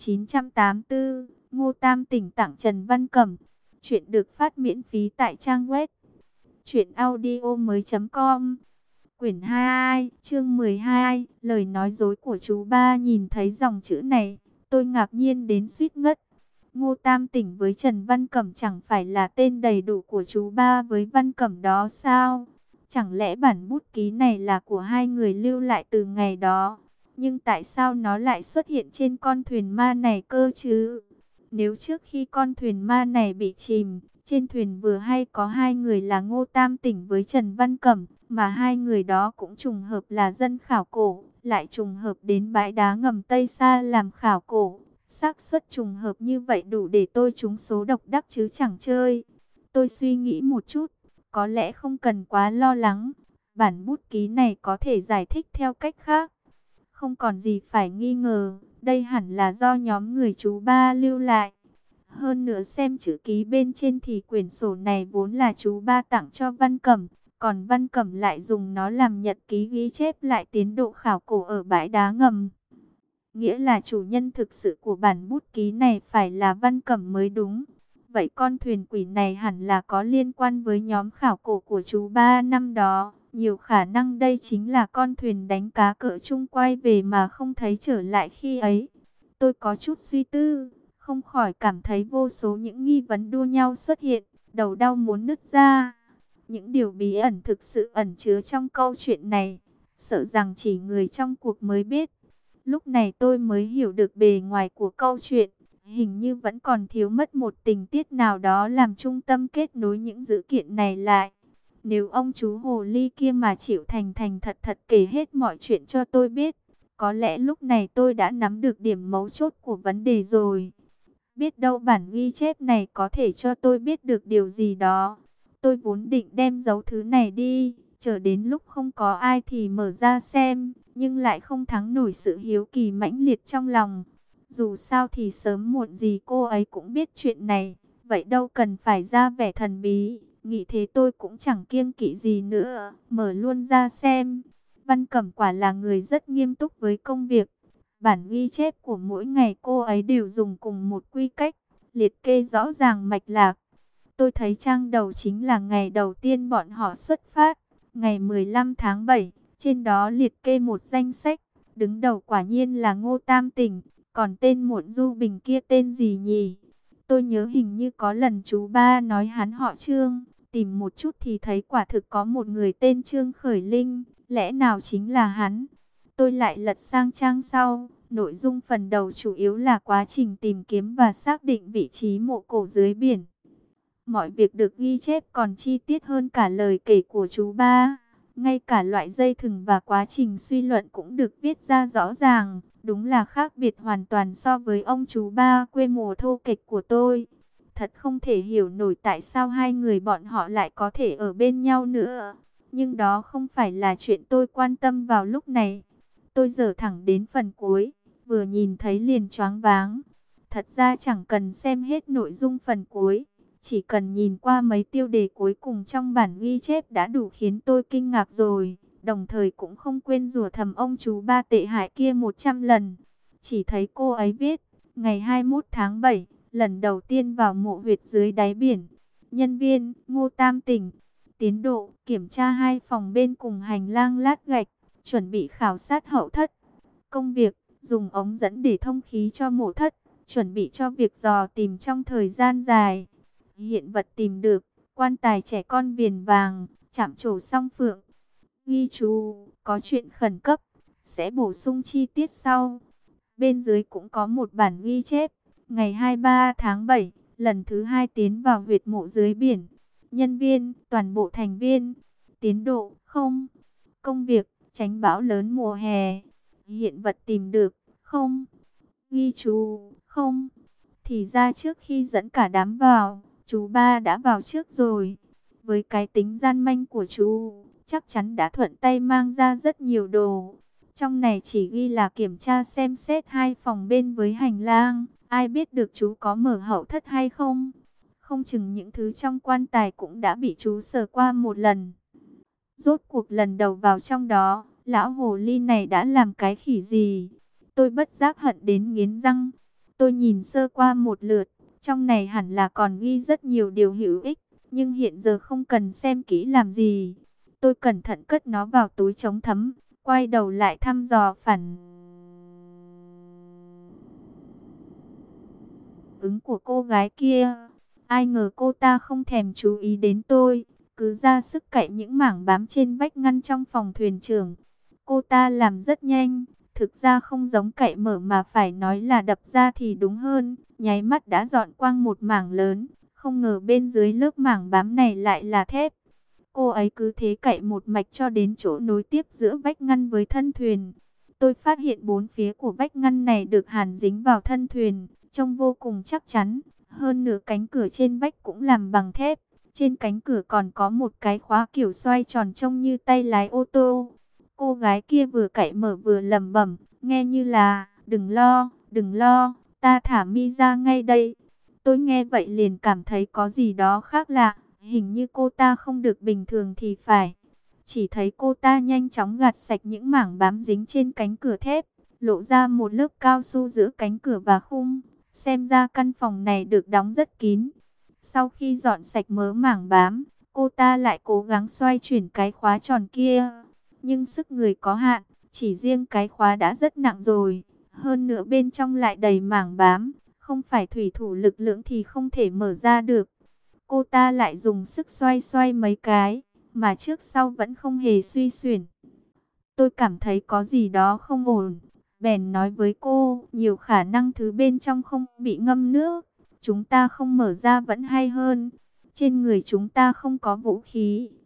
1984, Ngô Tam Tỉnh tặng Trần Văn Cẩm. Chuyện được phát miễn phí tại trang web truyệnaudiomoi.com. Quyển 22, chương 12, lời nói dối của chú ba. Nhìn thấy dòng chữ này, tôi ngạc nhiên đến suýt ngất. Ngô Tam Tỉnh với Trần Văn Cẩm chẳng phải là tên đầy đủ của chú ba với Văn Cẩm đó sao? Chẳng lẽ bản bút ký này là của hai người lưu lại từ ngày đó? Nhưng tại sao nó lại xuất hiện trên con thuyền ma này cơ chứ? Nếu trước khi con thuyền ma này bị chìm, trên thuyền vừa hay có hai người là Ngô Tam Tỉnh với Trần Văn Cẩm, mà hai người đó cũng trùng hợp là dân khảo cổ, lại trùng hợp đến bãi đá ngầm Tây Sa làm khảo cổ. Xác suất trùng hợp như vậy đủ để tôi trúng số độc đắc chứ chẳng chơi. Tôi suy nghĩ một chút, có lẽ không cần quá lo lắng. Bản bút ký này có thể giải thích theo cách khác. Không còn gì phải nghi ngờ, đây hẳn là do nhóm người chú ba lưu lại. Hơn nữa xem chữ ký bên trên thì quyển sổ này vốn là chú ba tặng cho Văn Cẩm, còn Văn Cẩm lại dùng nó làm nhật ký ghi chép lại tiến độ khảo cổ ở bãi đá ngầm. Nghĩa là chủ nhân thực sự của bản bút ký này phải là Văn Cẩm mới đúng. Vậy con thuyền quỷ này hẳn là có liên quan với nhóm khảo cổ của chú ba năm đó. Nhiều khả năng đây chính là con thuyền đánh cá cỡ chung quay về mà không thấy trở lại khi ấy. Tôi có chút suy tư, không khỏi cảm thấy vô số những nghi vấn đua nhau xuất hiện, đầu đau muốn nứt ra. Những điều bí ẩn thực sự ẩn chứa trong câu chuyện này, sợ rằng chỉ người trong cuộc mới biết. Lúc này tôi mới hiểu được bề ngoài của câu chuyện, hình như vẫn còn thiếu mất một tình tiết nào đó làm trung tâm kết nối những dữ kiện này lại. Nếu ông chú hồ ly kia mà chịu thành thành thật thật kể hết mọi chuyện cho tôi biết, có lẽ lúc này tôi đã nắm được điểm mấu chốt của vấn đề rồi. Biết đâu bản ghi chép này có thể cho tôi biết được điều gì đó. Tôi vốn định đem giấu thứ này đi, chờ đến lúc không có ai thì mở ra xem, nhưng lại không thắng nổi sự hiếu kỳ mãnh liệt trong lòng. Dù sao thì sớm muộn gì cô ấy cũng biết chuyện này, vậy đâu cần phải ra vẻ thần bí. Nghĩ thế tôi cũng chẳng kiêng kỵ gì nữa, mở luôn ra xem. Văn Cẩm quả là người rất nghiêm túc với công việc. Bản ghi chép của mỗi ngày cô ấy đều dùng cùng một quy cách, liệt kê rõ ràng mạch lạc. Tôi thấy trang đầu chính là ngày đầu tiên bọn họ xuất phát, ngày 15 tháng 7, trên đó liệt kê một danh sách, đứng đầu quả nhiên là Ngô Tam Tỉnh, còn tên Muộn Du Bình kia tên gì nhỉ? Tôi nhớ hình như có lần chú ba nói hắn họ Trương, tìm một chút thì thấy quả thực có một người tên Trương Khởi Linh, lẽ nào chính là hắn? Tôi lại lật sang trang sau, nội dung phần đầu chủ yếu là quá trình tìm kiếm và xác định vị trí mộ cổ dưới biển. Mọi việc được ghi chép còn chi tiết hơn cả lời kể của chú ba. Ngay cả loại dây thừng và quá trình suy luận cũng được viết ra rõ ràng. Đúng là khác biệt hoàn toàn so với ông chú ba quê mùa thô kệch của tôi. Thật không thể hiểu nổi tại sao hai người bọn họ lại có thể ở bên nhau nữa. Nhưng đó không phải là chuyện tôi quan tâm vào lúc này. Tôi dở thẳng đến phần cuối, vừa nhìn thấy liền choáng váng. Thật ra chẳng cần xem hết nội dung phần cuối, chỉ cần nhìn qua mấy tiêu đề cuối cùng trong bản ghi chép đã đủ khiến tôi kinh ngạc rồi. Đồng thời cũng không quên rủa thầm ông chú ba tệ hại kia 100 lần. Chỉ thấy cô ấy viết, ngày 21 tháng 7, lần đầu tiên vào mộ huyệt dưới đáy biển. Nhân viên, Ngô Tam Tỉnh. Tiến độ, kiểm tra 2 phòng bên cùng hành lang lát gạch, chuẩn bị khảo sát hậu thất. Công việc, dùng ống dẫn để thông khí cho mộ thất, chuẩn bị cho việc dò tìm trong thời gian dài. Hiện vật tìm được, quan tài trẻ con viền vàng, chạm trổ song phượng. Ghi chú, có chuyện khẩn cấp, sẽ bổ sung chi tiết sau. Bên dưới cũng có một bản ghi chép, ngày 23 tháng 7, lần thứ 2 tiến vào huyệt mộ dưới biển. Nhân viên, toàn bộ thành viên. Tiến độ, không. Công việc, tránh bão lớn mùa hè. Hiện vật tìm được, không. Ghi chú, không. Thì ra trước khi dẫn cả đám vào, chú ba đã vào trước rồi. Với cái tính gian manh của chú, chắc chắn đã thuận tay mang ra rất nhiều đồ. Trong này chỉ ghi là kiểm tra xem xét 2 phòng bên với hành lang. Ai biết được chú có mở hậu thất hay không? Không chừng những thứ trong quan tài cũng đã bị chú sờ qua một lần. Rốt cuộc lần đầu vào trong đó, lão hồ ly này đã làm cái khỉ gì? Tôi bất giác hận đến nghiến răng. Tôi nhìn sơ qua một lượt, trong này hẳn là còn ghi rất nhiều điều hữu ích, nhưng hiện giờ không cần xem kỹ làm gì. Tôi cẩn thận cất nó vào túi chống thấm, quay đầu lại thăm dò phản ứng của cô gái kia. Ai ngờ cô ta không thèm chú ý đến tôi, cứ ra sức cạy những mảng bám trên vách ngăn trong phòng thuyền trưởng. Cô ta làm rất nhanh, thực ra không giống cạy mở mà phải nói là đập ra thì đúng hơn. Nháy mắt đã dọn quang một mảng lớn, không ngờ bên dưới lớp mảng bám này lại là thép. Cô ấy cứ thế cạy một mạch cho đến chỗ nối tiếp giữa vách ngăn với thân thuyền. Tôi phát hiện bốn phía của vách ngăn này được hàn dính vào thân thuyền, trông vô cùng chắc chắn. Hơn nữa cánh cửa trên vách cũng làm bằng thép. Trên cánh cửa còn có một cái khóa kiểu xoay tròn trông như tay lái ô tô. Cô gái kia vừa cạy mở vừa lẩm bẩm, nghe như là, đừng lo, ta thả mi ra ngay đây. Tôi nghe vậy liền cảm thấy có gì đó khác lạ, hình như cô ta không được bình thường thì phải. Chỉ thấy cô ta nhanh chóng gạt sạch những mảng bám dính trên cánh cửa thép, lộ ra một lớp cao su giữa cánh cửa và khung. Xem ra căn phòng này được đóng rất kín. Sau khi dọn sạch mớ mảng bám, cô ta lại cố gắng xoay chuyển cái khóa tròn kia. Nhưng sức người có hạn, chỉ riêng cái khóa đã rất nặng rồi. Hơn nữa bên trong lại đầy mảng bám, không phải thủy thủ lực lưỡng thì không thể mở ra được. Cô ta lại dùng sức xoay xoay mấy cái, mà trước sau vẫn không hề suy xuyển. Tôi cảm thấy có gì đó không ổn. Bèn nói với cô, nhiều khả năng thứ bên trong không bị ngâm nước. Chúng ta không mở ra vẫn hay hơn. Trên người chúng ta không có vũ khí,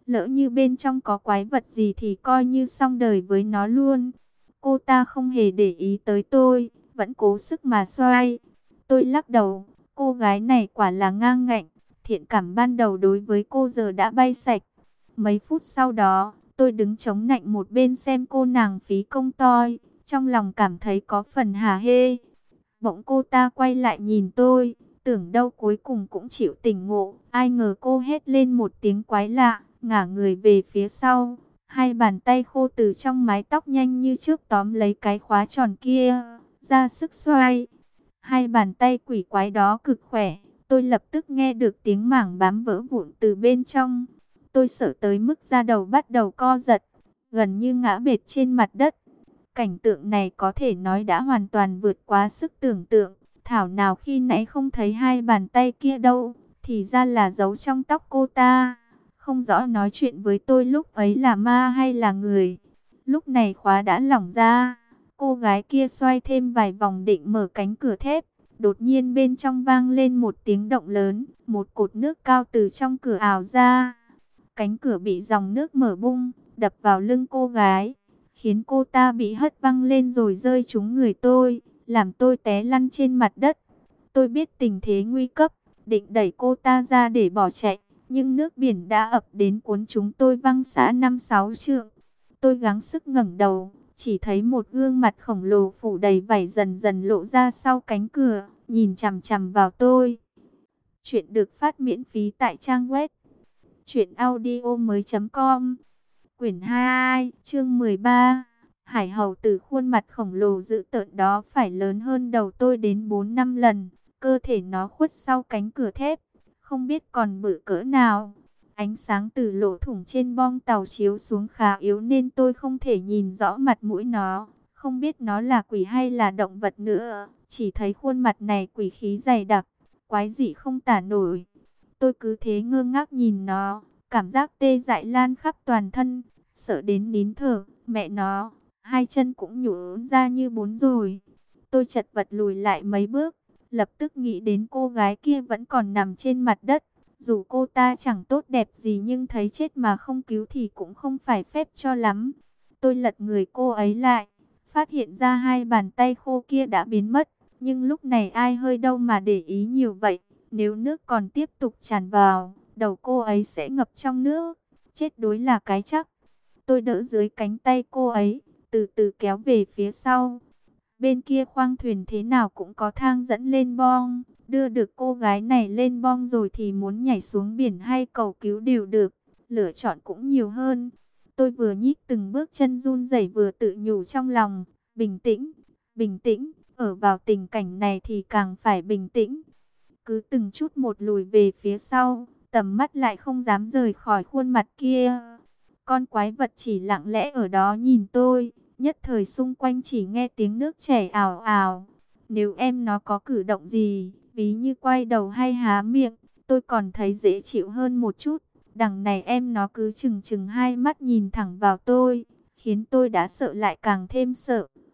Lỡ như bên trong có quái vật gì thì coi như xong đời với nó luôn. Cô ta không hề để ý tới tôi, vẫn cố sức mà xoay. Tôi lắc đầu, cô gái này quả là ngang ngạnh. Thiện cảm ban đầu đối với cô giờ đã bay sạch. Mấy phút sau đó, tôi đứng chống nạnh một bên xem cô nàng phí công toi. Trong lòng cảm thấy có phần hả hê. Bỗng cô ta quay lại nhìn tôi, tưởng đâu cuối cùng cũng chịu tỉnh ngộ. Ai ngờ cô hét lên một tiếng quái lạ, ngả người về phía sau. Hai bàn tay khô từ trong mái tóc nhanh như chớp tóm lấy cái khóa tròn kia, ra sức xoay. Hai bàn tay quỷ quái đó cực khỏe, tôi lập tức nghe được tiếng mảng bám vỡ vụn từ bên trong. Tôi sợ tới mức da đầu bắt đầu co giật, gần như ngã bệt trên mặt đất. Cảnh tượng này có thể nói đã hoàn toàn vượt quá sức tưởng tượng. Thảo nào khi nãy không thấy hai bàn tay kia đâu, thì ra là giấu trong tóc cô ta. Không rõ nói chuyện với tôi lúc ấy là ma hay là người. Lúc này khóa đã lỏng ra. Cô gái kia xoay thêm vài vòng định mở cánh cửa thép. Đột nhiên bên trong vang lên một tiếng động lớn. Một cột nước cao từ trong cửa ào ra. Cánh cửa bị dòng nước mở bung, đập vào lưng cô gái, khiến cô ta bị hất văng lên rồi rơi trúng người tôi, làm tôi té lăn trên mặt đất. Tôi biết tình thế nguy cấp, định đẩy cô ta ra để bỏ chạy, nhưng nước biển đã ập đến cuốn chúng tôi văng xa 5-6 trượng. Tôi gắng sức ngẩng đầu, chỉ thấy một gương mặt khổng lồ phủ đầy vảy dần dần lộ ra sau cánh cửa, nhìn chằm chằm vào tôi. Chuyện được phát miễn phí tại trang web truyệnaudiomoi.com. Quyển 22, chương 13. Hải hầu tử khuôn mặt khổng lồ dữ tợn đó phải lớn hơn đầu tôi đến 4-5 lần. Cơ thể nó khuất sau cánh cửa thép, không biết còn bự cỡ nào. Ánh sáng từ lỗ thủng trên bong tàu chiếu xuống khá yếu nên tôi không thể nhìn rõ mặt mũi nó. Không biết nó là quỷ hay là động vật nữa. Chỉ thấy khuôn mặt này quỷ khí dày đặc, quái dị không tả nổi. Tôi cứ thế ngơ ngác nhìn nó, cảm giác tê dại lan khắp toàn thân, sợ đến nín thở. Mẹ nó, hai chân cũng nhũn ra như bún rồi. Tôi chật vật lùi lại mấy bước, lập tức nghĩ đến cô gái kia vẫn còn nằm trên mặt đất. Dù cô ta chẳng tốt đẹp gì nhưng thấy chết mà không cứu thì cũng không phải phép cho lắm. Tôi lật người cô ấy lại, phát hiện ra hai bàn tay khô kia đã biến mất. Nhưng lúc này ai hơi đâu mà để ý nhiều vậy. Nếu nước còn tiếp tục tràn vào, đầu cô ấy sẽ ngập trong nước, chết đuối là cái chắc. Tôi đỡ dưới cánh tay cô ấy, từ từ kéo về phía sau. Bên kia khoang thuyền thế nào cũng có thang dẫn lên bong. Đưa được cô gái này lên bong rồi thì muốn nhảy xuống biển hay cầu cứu đều được. Lựa chọn cũng nhiều hơn. Tôi vừa nhích từng bước chân run rẩy vừa tự nhủ trong lòng. Bình tĩnh, bình tĩnh. Ở vào tình cảnh này thì càng phải bình tĩnh. Cứ từng chút một lùi về phía sau, tầm mắt lại không dám rời khỏi khuôn mặt kia. Con quái vật chỉ lặng lẽ ở đó nhìn tôi, nhất thời xung quanh chỉ nghe tiếng nước chảy ào ào. Nếu em nó có cử động gì, ví như quay đầu hay há miệng, tôi còn thấy dễ chịu hơn một chút. Đằng này em nó cứ trừng trừng hai mắt nhìn thẳng vào tôi, khiến tôi đã sợ lại càng thêm sợ.